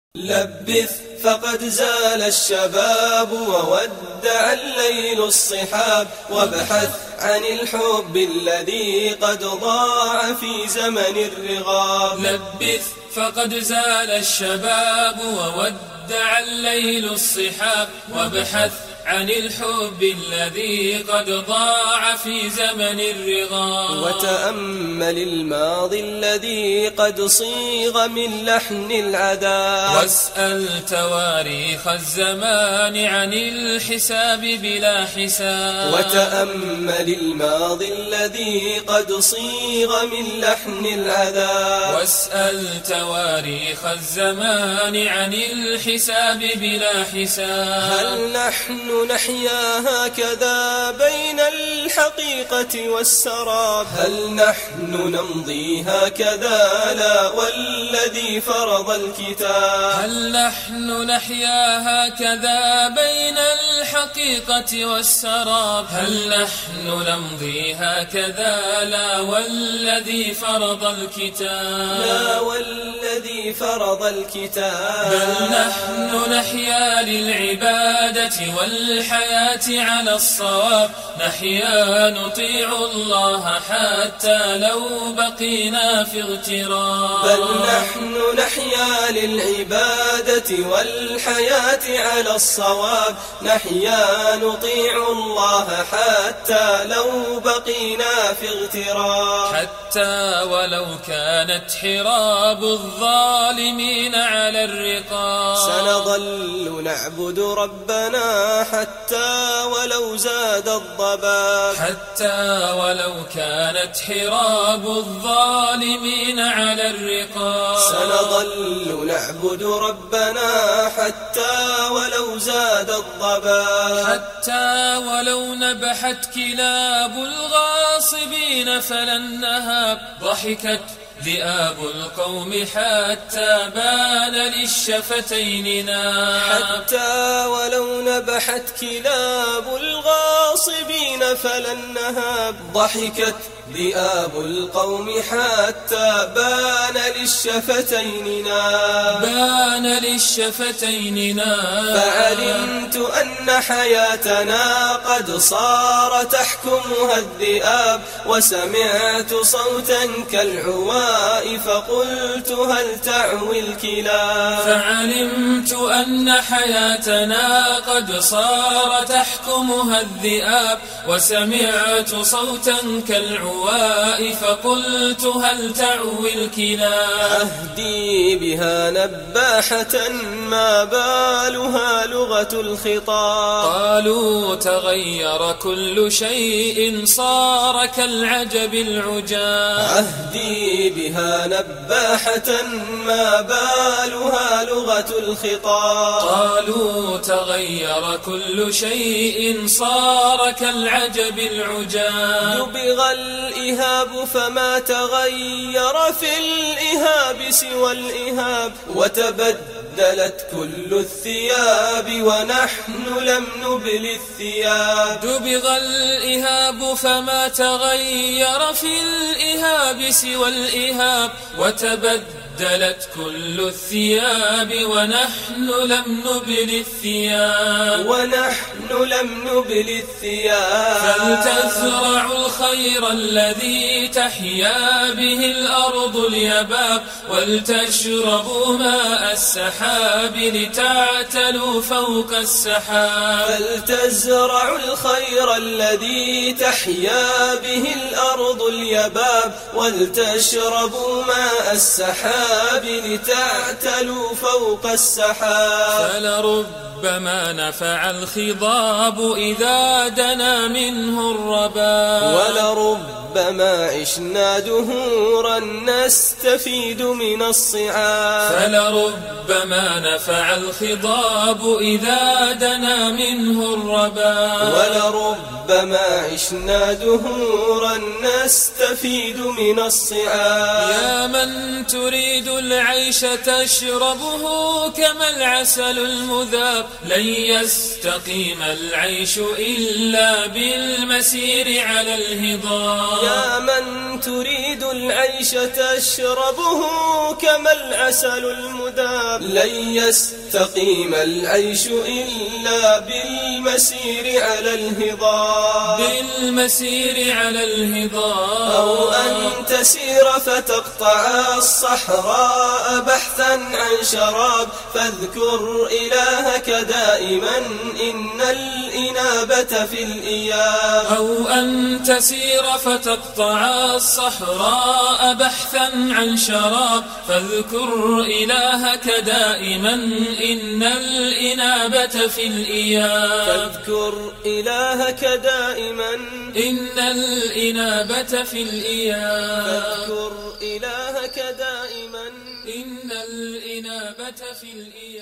لبث فقد زال الشباب وودع الليل الصحاب، وابحث عن الحب الذي قد ضاع في زمن الرغاب. لبث فقد زال الشباب وودع الليل الصحاب، وابحث عن الحب الذي قد ضاع في زمن الرغاب. وتأمل الماضي الذي قد صيغ من لحن العذاب، واسأل تواريخ الزمان عن الحساب بلا حساب. وتأمل الماضي الذي قد صيغ من لحن العذاب، واسأل تواريخ الزمان عن الحساب بلا حساب. هل نحن نحيا هكذا بين الحقيقة والسراب؟ هل نحن نمضي هكذا لا والذي فرض الكتاب؟ هل نحن نحيا هكذا بين الحقيقة والسراب؟ هل نحن نمضي هكذا لا والذي فرض الكتاب؟ لا والذي فرض الكتاب. بل نحن نحيا للعبادة والحياة على الصواب، نحيا نطيع الله حتى لو بقينا في اغتراب. بل نحن نحيا للعبادة والحياة على الصواب، نحيا نطيع الله حتى لو بقينا في اغتراب. حتى ولو كانت حراب الظالمين على الرقاب، سنظل نعبد ربنا حتى ولو زاد الضباب. حتى ولو كانت حراب الظالمين على الرقاب، سنظل نعبد ربنا حتى ولو زاد الضباب. حتى ولو نبحت كلاب الغاصبين فلن نهاب، ضحكت ذئاب القوم حتى بان للشفتين ناب. حتى ولو نبحت كلاب الغاصبين فلن نهاب، ضحكت ذئاب القوم حتى بان للشفتين ناب. بان للشفتين ناب. فعلمت أن حياتنا قد صار تحكمها الذئاب، وسمعت صوتا كالعواء فقلت هل تعوي الكلاب. فعلمت أن حياتنا قد صار تحكمها الذئاب، وسمعت صوتا كالعواء فقلت هل تعوي الكلاب. أهدي بها نباحة ما بالها لغة الخطاب. قالوا تغير كل شيء صار كالعجب العجاب. أهدي بها نباحة ما بالها لغة الخطاب. قالوا تغير كل شيء صار كالعجب العجاب. دبغ الإهاب فما تغير في الإهاب سوى الإهاب، وتبدلت كل الثياب ونحن لم نبل الثياب. دبغ الإهاب فما تغير في الإهاب سوى الإهاب، وتبدلت كل الثياب ونحن لم نبل الثياب. ونحن لم نبل الثياب. فلتزرعوا الخير الذي تحيا به الأرض اليباب، ولتشربوا ماء السحاب لتعتلوا فوق السحاب. فلتزرعوا الخير الذي تحيا به الأرض اليباب، ولتشربوا ماء السحاب لتعتلوا فوق السحاب. فلربما نفع الخضاب إذا دنا منه الرباب، ولربما عشنا دهورا نستفيد من الصعاب. فلربما نفع الخضاب إذا دنا منه الرباب، ولربما عشنا دهورا نستفيد من الصعاب. يا من تريد تريد العيش تشربه كما العسل المذاب. لن يستقيم العيش إلا بالمسير على الهضاب. يا من تريد العيش تشربه كما العسل المذاب. لن يستقيم العيش إلا بالمسير على الهضاب. بالمسير على الهضاب. أو أن تسير فتقطع الصحراء بحثا عن شراب. فاذكر إلهك دائما إن الإنابة في الإياب. أو أن تسير فتقطع الصحراء بحثا عن شراب. فاذكر إلهك دائما إن الإنابة في الإياب. فاذكر إلهك دائما إن الإنابة في الإياب. فاذكر إلهك دائما إن الإنابة في الإياب.